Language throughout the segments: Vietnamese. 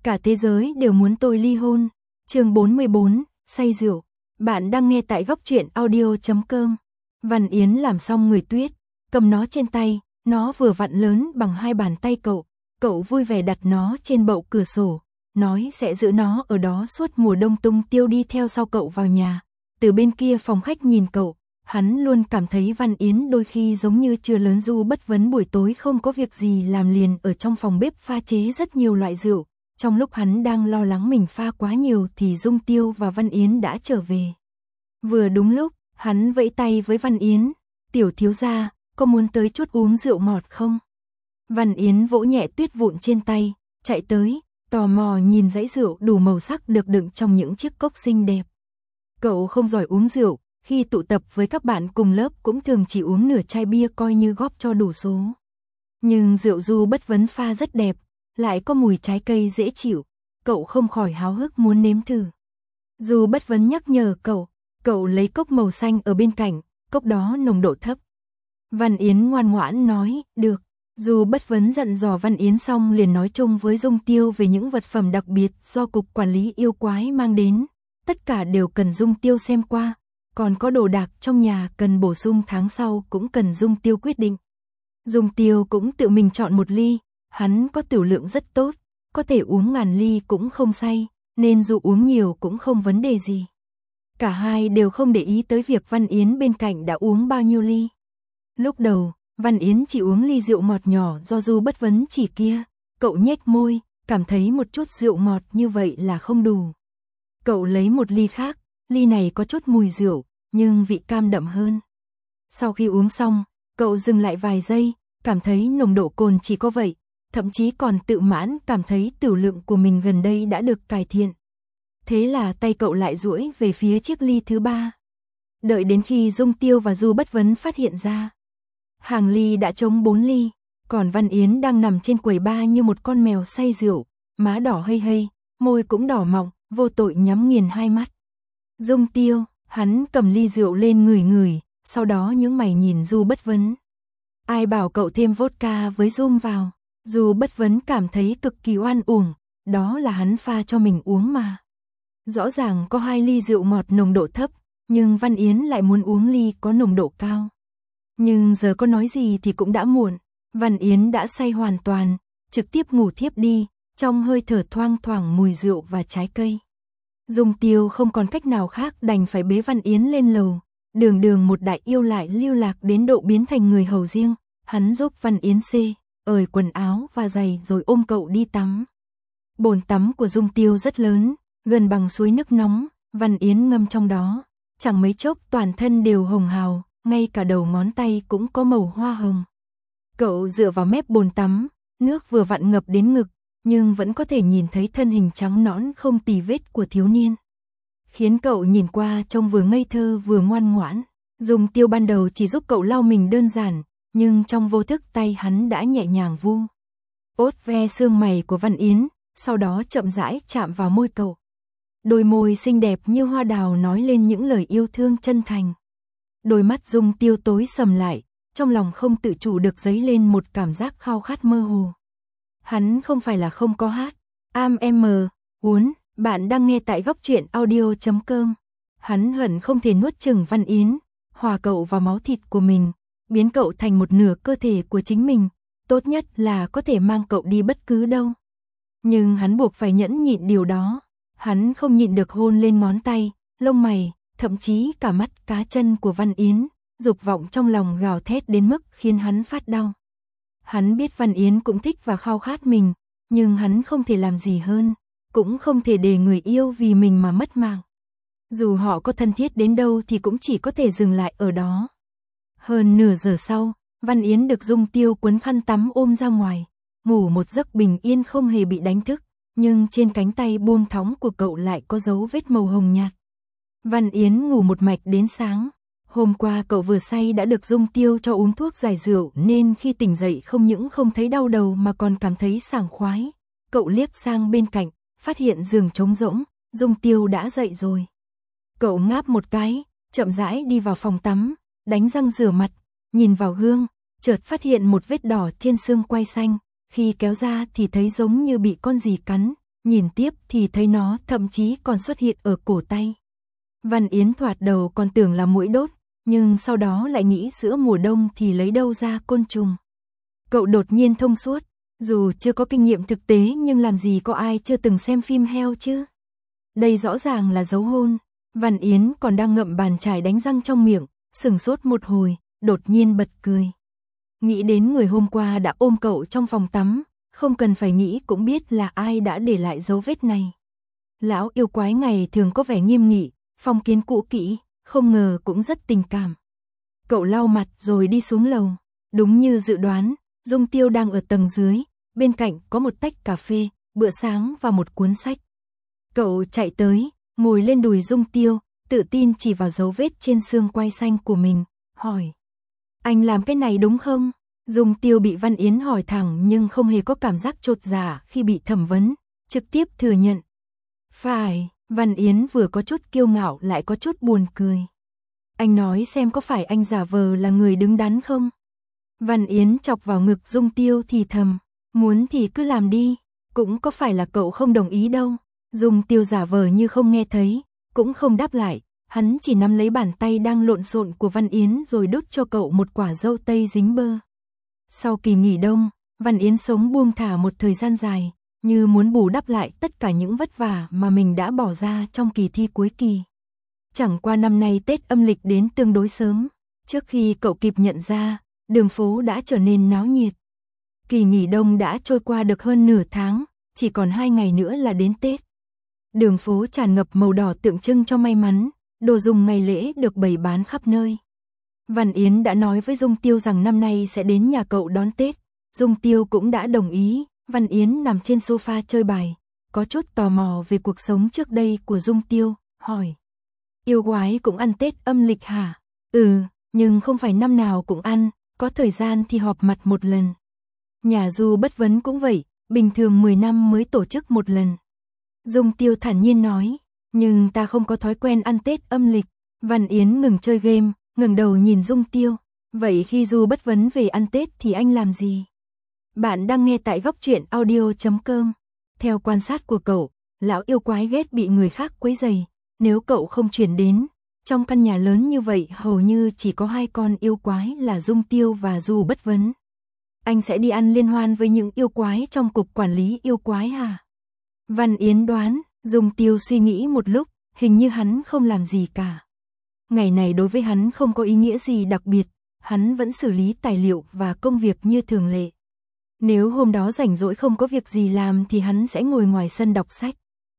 Cả thế giới đều muốn tôi ly hôn. Chương 44, say rượu. Bạn đang nghe tại góc truyện audio.com. Văn Yến làm xong người tuyết, cầm nó trên tay, nó vừa vặn lớn bằng hai bàn tay cậu. Cậu vui vẻ đặt nó trên bậu cửa sổ, nói sẽ giữ nó ở đó suốt mùa đông. Tung Tiêu đi theo sau cậu vào nhà. Từ bên kia phòng khách nhìn cậu, hắn luôn cảm thấy Văn Yến đôi khi giống như chưa lớn. Du Bất Vấn buổi tối không có việc gì làm liền ở trong phòng bếp pha chế rất nhiều loại rượu. Trong lúc hắn đang lo lắng mình pha quá nhiều thì Dung Tiêu và Văn Yến đã trở về. Vừa đúng lúc, hắn vẫy tay với Văn Yến, "Tiểu thiếu gia, có muốn tới chút uống rượu ngọt không?" Văn Yến vỗ nhẹ tuyết vụn trên tay, chạy tới, tò mò nhìn dãy rượu đủ màu sắc được đựng trong những chiếc cốc xinh đẹp. Cậu không giỏi uống rượu, khi tụ tập với các bạn cùng lớp cũng thường chỉ uống nửa chai bia coi như góp cho đủ số. Nhưng rượu Du Bất Vấn pha rất đẹp, lại có mùi trái cây dễ chịu, cậu không khỏi háo hức muốn nếm thử. Du Bất Vấn nhắc nhở cậu lấy cốc màu xanh ở bên cạnh, cốc đó nồng độ thấp. Văn Yến ngoan ngoãn nói, được. Du Bất Vấn dặn dò Văn Yến xong liền nói chung với Dung Tiêu về những vật phẩm đặc biệt do Cục Quản lý Yêu Quái mang đến. Tất cả đều cần Dung Tiêu xem qua, còn có đồ đạc trong nhà cần bổ sung tháng sau cũng cần Dung Tiêu quyết định. Dung Tiêu cũng tự mình chọn một ly, hắn có tiểu lượng rất tốt, có thể uống ngàn ly cũng không say, nên dù uống nhiều cũng không vấn đề gì. Cả hai đều không để ý tới việc Văn Yến bên cạnh đã uống bao nhiêu ly. Lúc đầu, Văn Yến chỉ uống ly rượu ngọt nhỏ do Du Bất Vấn chỉ kia, cậu nhếch môi, cảm thấy một chút rượu ngọt như vậy là không đủ. Cậu lấy một ly khác, ly này có chút mùi rượu, nhưng vị cam đậm hơn. Sau khi uống xong, cậu dừng lại vài giây, cảm thấy nồng độ cồn chỉ có vậy, thậm chí còn tự mãn cảm thấy tiểu lượng của mình gần đây đã được cải thiện. Thế là tay cậu lại duỗi về phía chiếc ly thứ ba. Đợi đến khi Dung Tiêu và Du Bất Vấn phát hiện ra, hàng ly đã trống 4 ly, còn Văn Yến đang nằm trên quầy bar như một con mèo say rượu, má đỏ hây hây, môi cũng đỏ mọng, vô tội nhắm nghiền hai mắt. Dung Tiêu, hắn cầm ly rượu lên ngửi ngửi, sau đó nhướng mày nhìn Du Bất Vấn. Ai bảo cậu thêm vodka với rum vào? Du Bất Vấn cảm thấy cực kỳ oan uổng, đó là hắn pha cho mình uống mà. Rõ ràng có 2 ly rượu ngọt nồng độ thấp, nhưng Văn Yến lại muốn uống ly có nồng độ cao. Nhưng giờ có nói gì thì cũng đã muộn, Văn Yến đã say hoàn toàn, trực tiếp ngủ thiếp đi, trong hơi thở thoang thoảng mùi rượu và trái cây. Dung Tiêu không còn cách nào khác đành phải bế Văn Yến lên lầu, đường một đại yêu lại lưu lạc đến độ biến thành người hầu riêng, hắn giúp Văn Yến ởi quần áo và giày rồi ôm cậu đi tắm. Bồn tắm của Dung Tiêu rất lớn, gần bằng suối nước nóng, Văn Yến ngâm trong đó, chẳng mấy chốc toàn thân đều hồng hào, ngay cả đầu ngón tay cũng có màu hoa hồng. Cậu dựa vào mép bồn tắm, nước vừa vặn ngập đến ngực, nhưng vẫn có thể nhìn thấy thân hình trắng nõn không tì vết của thiếu niên. Khiến cậu nhìn qua trông vừa ngây thơ vừa ngoan ngoãn. Dung Tiêu ban đầu chỉ giúp cậu lau mình đơn giản, nhưng trong vô thức tay hắn đã nhẹ nhàng vu ốt ve xương mày của Văn Yến, sau đó chậm rãi chạm vào môi cậu. Đôi môi xinh đẹp như hoa đào nói lên những lời yêu thương chân thành. Đôi mắt Dung Tiêu tối sầm lại, trong lòng không tự chủ được dấy lên một cảm giác khao khát mơ hồ. Hắn không phải là không có hát. Bạn đang nghe tại góc truyện audio.com. Hắn hận không thể nuốt chửng Văn Yến, hòa cậu vào máu thịt của mình, biến cậu thành một nửa cơ thể của chính mình, tốt nhất là có thể mang cậu đi bất cứ đâu. Nhưng hắn buộc phải nhẫn nhịn điều đó. Hắn không nhịn được hôn lên ngón tay, lông mày, thậm chí cả mắt cá chân của Văn Yến, dục vọng trong lòng gào thét đến mức khiến hắn phát đau. Hắn biết Văn Yến cũng thích và khao khát mình, nhưng hắn không thể làm gì hơn, cũng không thể để người yêu vì mình mà mất mạng. Dù họ có thân thiết đến đâu thì cũng chỉ có thể dừng lại ở đó. Hơn nửa giờ sau, Văn Yến được Dung Tiêu quấn khăn tắm ôm ra ngoài, ngủ một giấc bình yên không hề bị đánh thức, nhưng trên cánh tay buông thõng của cậu lại có dấu vết màu hồng nhạt. Văn Yến ngủ một mạch đến sáng. Hôm qua cậu vừa say đã được Dung Tiêu cho uống thuốc giải rượu nên khi tỉnh dậy không những không thấy đau đầu mà còn cảm thấy sảng khoái. Cậu liếc sang bên cạnh, phát hiện giường trống rỗng, Dung Tiêu đã dậy rồi. Cậu ngáp một cái, chậm rãi đi vào phòng tắm, đánh răng rửa mặt, nhìn vào gương, chợt phát hiện một vết đỏ trên xương quai xanh, khi kéo ra thì thấy giống như bị con gì cắn, nhìn tiếp thì thấy nó thậm chí còn xuất hiện ở cổ tay. Văn Yến thoạt đầu còn tưởng là muỗi đốt, nhưng sau đó lại nghĩ giữa mùa đông thì lấy đâu ra côn trùng. Cậu đột nhiên thông suốt, dù chưa có kinh nghiệm thực tế nhưng làm gì có ai chưa từng xem phim heo chứ. Đây rõ ràng là dấu hôn. Văn Yến còn đang ngậm bàn chải đánh răng trong miệng, sửng sốt một hồi, đột nhiên bật cười. Nghĩ đến người hôm qua đã ôm cậu trong phòng tắm, không cần phải nghĩ cũng biết là ai đã để lại dấu vết này. Lão yêu quái ngày thường có vẻ nghiêm nghị, phong kiến cũ kỹ, không ngờ cũng rất tình cảm. Cậu lau mặt rồi đi xuống lầu, đúng như dự đoán, Dung Tiêu đang ở tầng dưới, bên cạnh có một tách cà phê, bữa sáng và một cuốn sách. Cậu chạy tới, ngồi lên đùi Dung Tiêu, tự tin chỉ vào dấu vết trên xương quai xanh của mình, hỏi. Anh làm cái này đúng không? Dung Tiêu bị Văn Yến hỏi thẳng nhưng không hề có cảm giác chột dạ khi bị thẩm vấn, trực tiếp thừa nhận. Phải, Văn Yến vừa có chút kiêu ngạo lại có chút buồn cười. Anh nói xem có phải anh giả vờ là người đứng đắn không? Văn Yến chọc vào ngực Dung Tiêu thì thầm, muốn thì cứ làm đi, cũng có phải là cậu không đồng ý đâu. Dung Tiêu giả vờ như không nghe thấy, cũng không đáp lại, hắn chỉ nắm lấy bàn tay đang lộn xộn của Văn Yến rồi đút cho cậu một quả dâu tây dính bơ. Sau kỳ nghỉ đông, Văn Yến sống buông thả một thời gian dài, như muốn bù đắp lại tất cả những vất vả mà mình đã bỏ ra trong kỳ thi cuối kỳ. Chẳng qua năm nay Tết âm lịch đến tương đối sớm, trước khi cậu kịp nhận ra, đường phố đã trở nên náo nhiệt. Kỳ nghỉ đông đã trôi qua được hơn nửa tháng, chỉ còn 2 ngày nữa là đến Tết. Đường phố tràn ngập màu đỏ tượng trưng cho may mắn, đồ dùng ngày lễ được bày bán khắp nơi. Văn Yến đã nói với Dung Tiêu rằng năm nay sẽ đến nhà cậu đón Tết, Dung Tiêu cũng đã đồng ý. Văn Yến nằm trên sofa chơi bài, có chút tò mò về cuộc sống trước đây của Dung Tiêu, hỏi. Yêu quái cũng ăn Tết âm lịch hả? Ừ, nhưng không phải năm nào cũng ăn, có thời gian thì họp mặt một lần. Nhà Du Bất Vấn cũng vậy, bình thường 10 năm mới tổ chức một lần. Dung Tiêu thản nhiên nói, nhưng ta không có thói quen ăn Tết âm lịch. Văn Yến ngừng chơi game, ngẩng đầu nhìn Dung Tiêu. Vậy khi Du Bất Vấn về ăn Tết thì anh làm gì? Bạn đang nghe tại góc truyện audio.com. Theo quan sát của cậu, lão yêu quái ghét bị người khác quấy rầy. Nếu cậu không chuyển đến, trong căn nhà lớn như vậy hầu như chỉ có 2 con yêu quái là Dung Tiêu và Du Bất Vấn. Anh sẽ đi ăn liên hoan với những yêu quái trong cục quản lý yêu quái hả? Văn Yến đoán, Dung Tiêu suy nghĩ một lúc, hình như hắn không làm gì cả. Ngày này đối với hắn không có ý nghĩa gì đặc biệt, hắn vẫn xử lý tài liệu và công việc như thường lệ. Nếu hôm đó rảnh rỗi không có việc gì làm thì hắn sẽ ngồi ngoài sân đọc sách.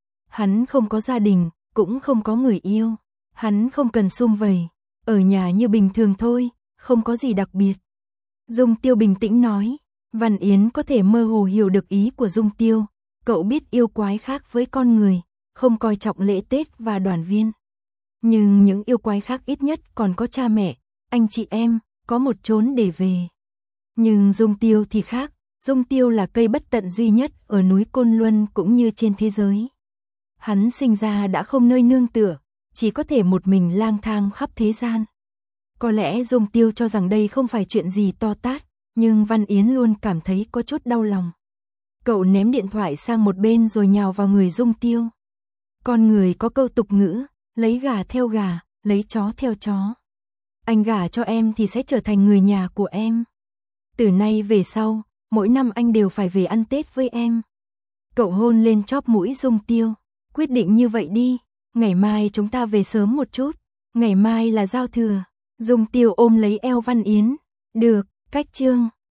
Hắn không có gia đình, cũng không có người yêu. Hắn không cần sum vầy, ở nhà như bình thường thôi, không có gì đặc biệt. Dung Tiêu bình tĩnh nói, Văn Yến có thể mơ hồ hiểu được ý của Dung Tiêu. Cậu biết yêu quái khác với con người, không coi trọng lễ Tết và đoàn viên. Nhưng những yêu quái khác ít nhất còn có cha mẹ, anh chị em, có một chốn để về. Nhưng Dung Tiêu thì khác. Dung Tiêu là cây bất tận duy nhất ở núi Côn Luân cũng như trên thế giới. Hắn sinh ra đã không nơi nương tựa, chỉ có thể một mình lang thang khắp thế gian. Có lẽ Dung Tiêu cho rằng đây không phải chuyện gì to tát, nhưng Văn Yến luôn cảm thấy có chút đau lòng. Cậu ném điện thoại sang một bên rồi nhào vào người Dung Tiêu. Con người có câu tục ngữ, lấy gà theo gà, lấy chó theo chó. Anh gả cho em thì sẽ trở thành người nhà của em. Từ nay về sau, mỗi năm anh đều phải về ăn Tết với em. Cậu hôn lên chóp mũi Dung Tiêu. Quyết định như vậy đi, ngày mai chúng ta về sớm một chút. Ngày mai là giao thừa. Dung Tiêu ôm lấy eo Văn Yến. Được, cách chương.